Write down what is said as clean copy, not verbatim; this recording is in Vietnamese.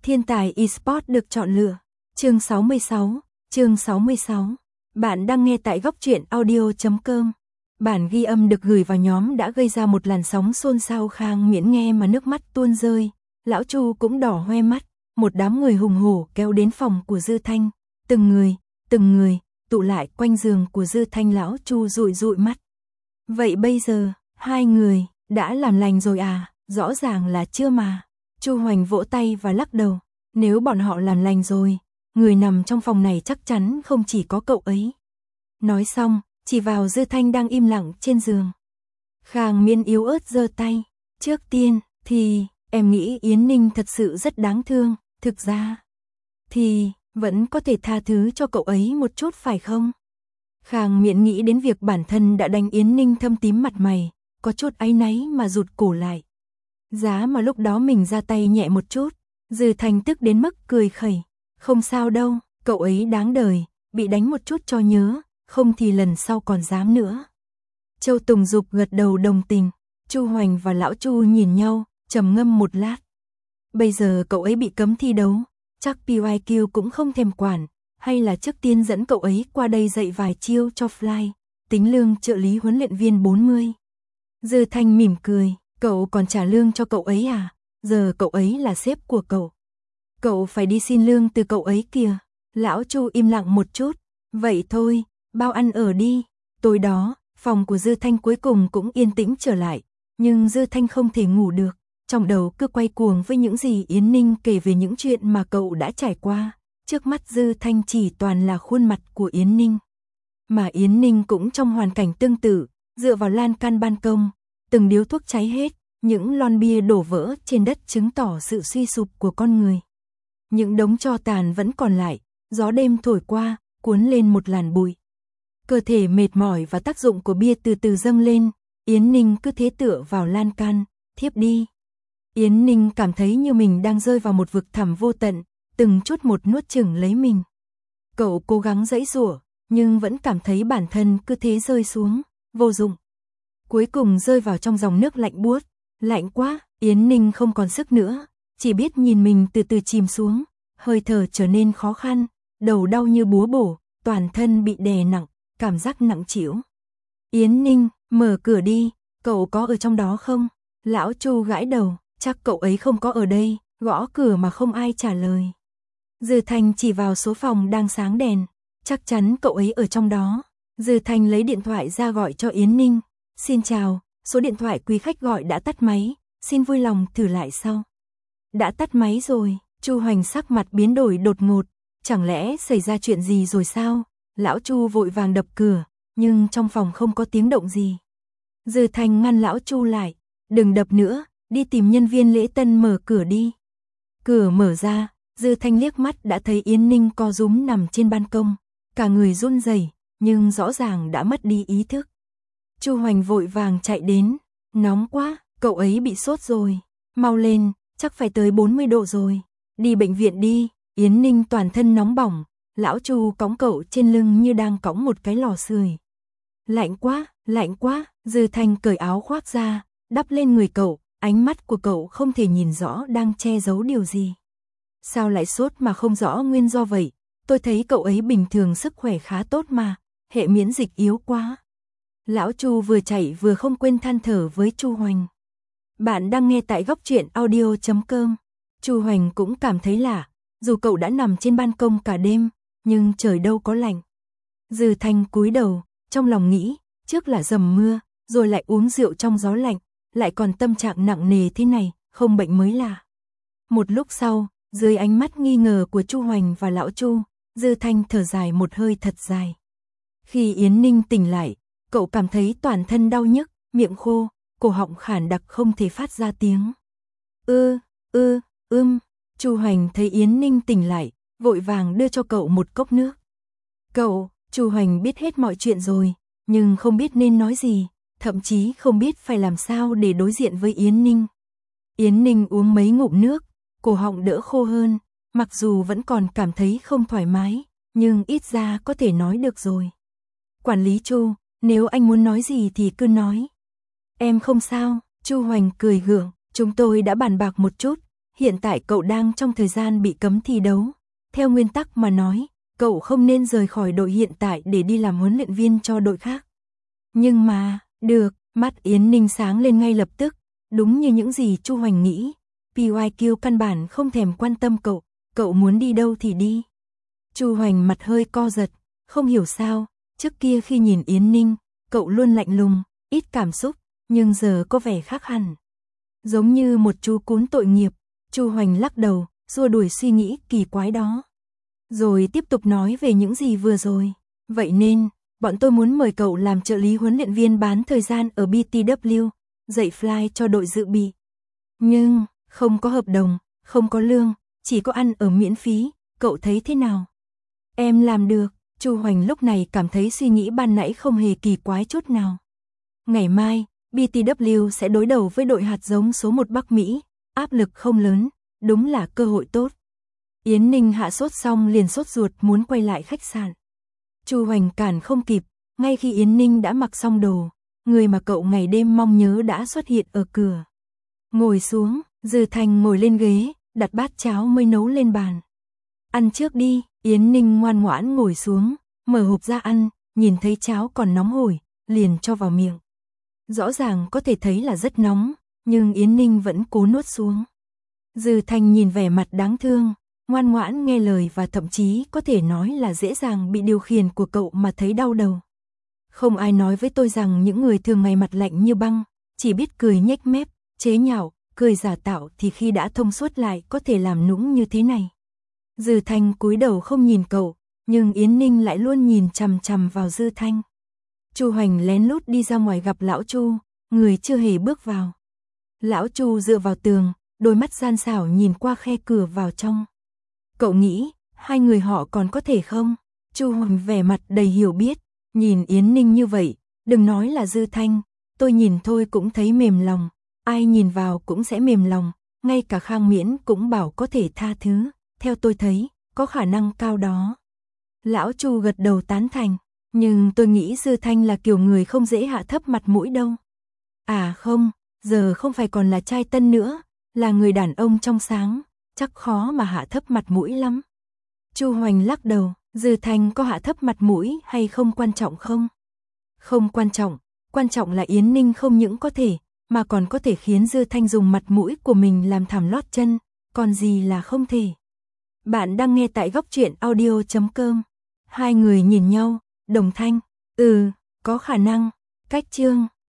Thiên tài eSports được chọn lựa. Chương 66. Bạn đang nghe tại góc truyện audio.com. Bản ghi âm được gửi vào nhóm đã gây ra một làn sóng xôn xao. Khang Miễn nghe mà nước mắt tuôn rơi, lão Chu cũng đỏ hoe mắt. Một đám người hùng hổ kéo đến phòng của Dư Thanh, từng người tụ lại quanh giường của Dư Thanh. Lão Chu dụi dụi mắt. Vậy bây giờ, hai người đã làm lành rồi à? Rõ ràng là chưa mà. Chu Hoành vỗ tay và lắc đầu. Nếu bọn họ làm lành rồi, người nằm trong phòng này chắc chắn không chỉ có cậu ấy. Nói xong, chỉ vào Dư Thanh đang im lặng trên giường. Khang Miễn yếu ớt giơ tay. Trước tiên thì em nghĩ Yến Ninh thật sự rất đáng thương. Thực ra thì vẫn có thể tha thứ cho cậu ấy một chút phải không? Khang Miễn nghĩ đến việc bản thân đã đánh Yến Ninh thâm tím mặt mày, có chút áy náy mà rụt cổ lại. Giá mà lúc đó mình ra tay nhẹ một chút. Dư Thanh tức đến mức cười khẩy. Không sao đâu, cậu ấy đáng đời, bị đánh một chút cho nhớ, không thì lần sau còn dám nữa. Châu Tùng Dục gật đầu đồng tình. Chu Hoành và lão Chu nhìn nhau, trầm ngâm một lát. Bây giờ cậu ấy bị cấm thi đấu, chắc PYQ cũng không thèm quản, hay là trước tiên dẫn cậu ấy qua đây dạy vài chiêu cho Fly, tính lương trợ lý huấn luyện viên 40. Dư Thanh mỉm cười, cậu còn trả lương cho cậu ấy à? Giờ cậu ấy là sếp của cậu. Cậu phải đi xin lương từ cậu ấy kìa. Lão Chu im lặng một chút. Vậy thôi, bao ăn ở đi. Tối đó, phòng của Dư Thanh cuối cùng cũng yên tĩnh trở lại. Nhưng Dư Thanh không thể ngủ được. Trong đầu cứ quay cuồng với những gì Yến Ninh kể về những chuyện mà cậu đã trải qua. Trước mắt Dư Thanh chỉ toàn là khuôn mặt của Yến Ninh. Mà Yến Ninh cũng trong hoàn cảnh tương tự, dựa vào lan can ban công, từng điếu thuốc cháy hết, những lon bia đổ vỡ trên đất chứng tỏ sự suy sụp của con người. Những đống tro tàn vẫn còn lại, gió đêm thổi qua, cuốn lên một làn bụi. Cơ thể mệt mỏi và tác dụng của bia từ từ dâng lên, Yến Ninh cứ thế tựa vào lan can, thiếp đi. Yến Ninh cảm thấy như mình đang rơi vào một vực thẳm vô tận, từng chút một nuốt chửng lấy mình. Cậu cố gắng giãy giụa, nhưng vẫn cảm thấy bản thân cứ thế rơi xuống, vô dụng. Cuối cùng rơi vào trong dòng nước lạnh buốt. Lạnh quá, Yến Ninh không còn sức nữa, chỉ biết nhìn mình từ từ chìm xuống, hơi thở trở nên khó khăn, đầu đau như búa bổ, toàn thân bị đè nặng, cảm giác nặng trĩu. Yến Ninh, mở cửa đi, cậu có ở trong đó không? Lão Chu gãi đầu, chắc cậu ấy không có ở đây, gõ cửa mà không ai trả lời. Dư Thanh chỉ vào số phòng đang sáng đèn, chắc chắn cậu ấy ở trong đó. Dư Thanh lấy điện thoại ra gọi cho Yến Ninh. Xin chào, số điện thoại quý khách gọi đã tắt máy, xin vui lòng thử lại sau. Đã tắt máy rồi. Chu Hoành sắc mặt biến đổi đột ngột, chẳng lẽ xảy ra chuyện gì rồi sao? Lão Chu vội vàng đập cửa, nhưng trong phòng không có tiếng động gì. Dư Thanh ngăn lão Chu lại, đừng đập nữa, đi tìm nhân viên lễ tân mở cửa đi. Cửa mở ra, Dư Thanh liếc mắt đã thấy Yến Ninh co rúm nằm trên ban công, cả người run rẩy, nhưng rõ ràng đã mất đi ý thức. Chu Hoành vội vàng chạy đến, nóng quá, cậu ấy bị sốt rồi, mau lên, chắc phải tới 40 độ rồi, đi bệnh viện đi. Yến Ninh toàn thân nóng bỏng, lão Chu cõng cậu trên lưng như đang cõng một cái lò sưởi. Lạnh quá, Dư Thanh cởi áo khoác ra, đắp lên người cậu, ánh mắt của cậu không thể nhìn rõ đang che giấu điều gì. Sao lại sốt mà không rõ nguyên do vậy? Tôi thấy cậu ấy bình thường sức khỏe khá tốt mà, hệ miễn dịch yếu quá. Lão Chu vừa chạy vừa không quên than thở với Chu Hoành. Bạn đang nghe tại góc truyện audio.com. Chu Hoành cũng cảm thấy lạ, dù cậu đã nằm trên ban công cả đêm, nhưng trời đâu có lạnh. Dư Thanh cúi đầu, trong lòng nghĩ, trước là dầm mưa, rồi lại uống rượu trong gió lạnh, lại còn tâm trạng nặng nề thế này, không bệnh mới lạ. Một lúc sau, dưới ánh mắt nghi ngờ của Chu Hoành và lão Chu, Dư Thanh thở dài một hơi thật dài. Khi Yến Ninh tỉnh lại, cậu cảm thấy toàn thân đau nhức, miệng khô, cổ họng khản đặc không thể phát ra tiếng. Chu Hoành thấy Yến Ninh tỉnh lại, vội vàng đưa cho cậu một cốc nước. Chu Hoành biết hết mọi chuyện rồi, nhưng không biết nên nói gì, thậm chí không biết phải làm sao để đối diện với Yến Ninh. Yến Ninh uống mấy ngụm nước, cổ họng đỡ khô hơn, mặc dù vẫn còn cảm thấy không thoải mái, nhưng ít ra có thể nói được rồi. Quản lý Chu, nếu anh muốn nói gì thì cứ nói. Em không sao, Chu Hoành cười gượng, chúng tôi đã bàn bạc một chút, hiện tại cậu đang trong thời gian bị cấm thi đấu. Theo nguyên tắc mà nói, cậu không nên rời khỏi đội hiện tại để đi làm huấn luyện viên cho đội khác. Nhưng mà, được, mắt Yến Ninh sáng lên ngay lập tức, đúng như những gì Chu Hoành nghĩ. PYQ căn bản không thèm quan tâm cậu muốn đi đâu thì đi. Chu Hoành mặt hơi co giật, không hiểu sao, trước kia khi nhìn Yến Ninh, cậu luôn lạnh lùng, ít cảm xúc, nhưng giờ có vẻ khác hẳn. Giống như một chú cún tội nghiệp. Chu Hoành lắc đầu, xua đuổi suy nghĩ kỳ quái đó. Rồi tiếp tục nói về những gì vừa rồi. Vậy nên, bọn tôi muốn mời cậu làm trợ lý huấn luyện viên bán thời gian ở BTW, dạy fly cho đội dự bị. Nhưng, không có hợp đồng, không có lương, chỉ có ăn ở miễn phí, cậu thấy thế nào? Em làm được. Chu Hoành lúc này cảm thấy suy nghĩ ban nãy không hề kỳ quái chút nào. Ngày mai, BTW sẽ đối đầu với đội hạt giống số 1 Bắc Mỹ, áp lực không lớn, đúng là cơ hội tốt. Yến Ninh hạ sốt xong liền sốt ruột muốn quay lại khách sạn. Chu Hoành cản không kịp, ngay khi Yến Ninh đã mặc xong đồ, người mà cậu ngày đêm mong nhớ đã xuất hiện ở cửa. Ngồi xuống, Dư Thành ngồi lên ghế, đặt bát cháo mới nấu lên bàn. Ăn trước đi. Yến Ninh ngoan ngoãn ngồi xuống, mở hộp ra ăn, nhìn thấy cháo còn nóng hổi, liền cho vào miệng. Rõ ràng có thể thấy là rất nóng, nhưng Yến Ninh vẫn cố nuốt xuống. Dư Thành nhìn vẻ mặt đáng thương, ngoan ngoãn nghe lời và thậm chí có thể nói là dễ dàng bị điều khiển của cậu mà thấy đau đầu. Không ai nói với tôi rằng những người thường ngày mặt lạnh như băng, chỉ biết cười nhếch mép, chế nhạo, cười giả tạo thì khi đã thông suốt lại có thể làm nũng như thế này. Dư Thanh cúi đầu không nhìn cậu, nhưng Yến Ninh lại luôn nhìn chằm chằm vào Dư Thanh. Chu Hoành lén lút đi ra ngoài gặp lão Chu, người chưa hề bước vào. Lão Chu dựa vào tường, đôi mắt gian xảo nhìn qua khe cửa vào trong. Cậu nghĩ, hai người họ còn có thể không? Chu Hoành vẻ mặt đầy hiểu biết, nhìn Yến Ninh như vậy, đừng nói là Dư Thanh, tôi nhìn thôi cũng thấy mềm lòng, ai nhìn vào cũng sẽ mềm lòng, ngay cả Khang Miễn cũng bảo có thể tha thứ. Theo tôi thấy, có khả năng cao đó. Lão Chu gật đầu tán thành, nhưng tôi nghĩ Dư Thanh là kiểu người không dễ hạ thấp mặt mũi đâu. À không, giờ không phải còn là trai tân nữa, là người đàn ông trong sáng, chắc khó mà hạ thấp mặt mũi lắm. Chu Hoành lắc đầu, Dư Thanh có hạ thấp mặt mũi hay không quan trọng không? Không quan trọng là Yến Ninh không những có thể, mà còn có thể khiến Dư Thanh dùng mặt mũi của mình làm thảm lót chân, còn gì là không thể. Bạn đang nghe tại góc truyện audio.com. Hai người nhìn nhau, đồng thanh, có khả năng, cách chương.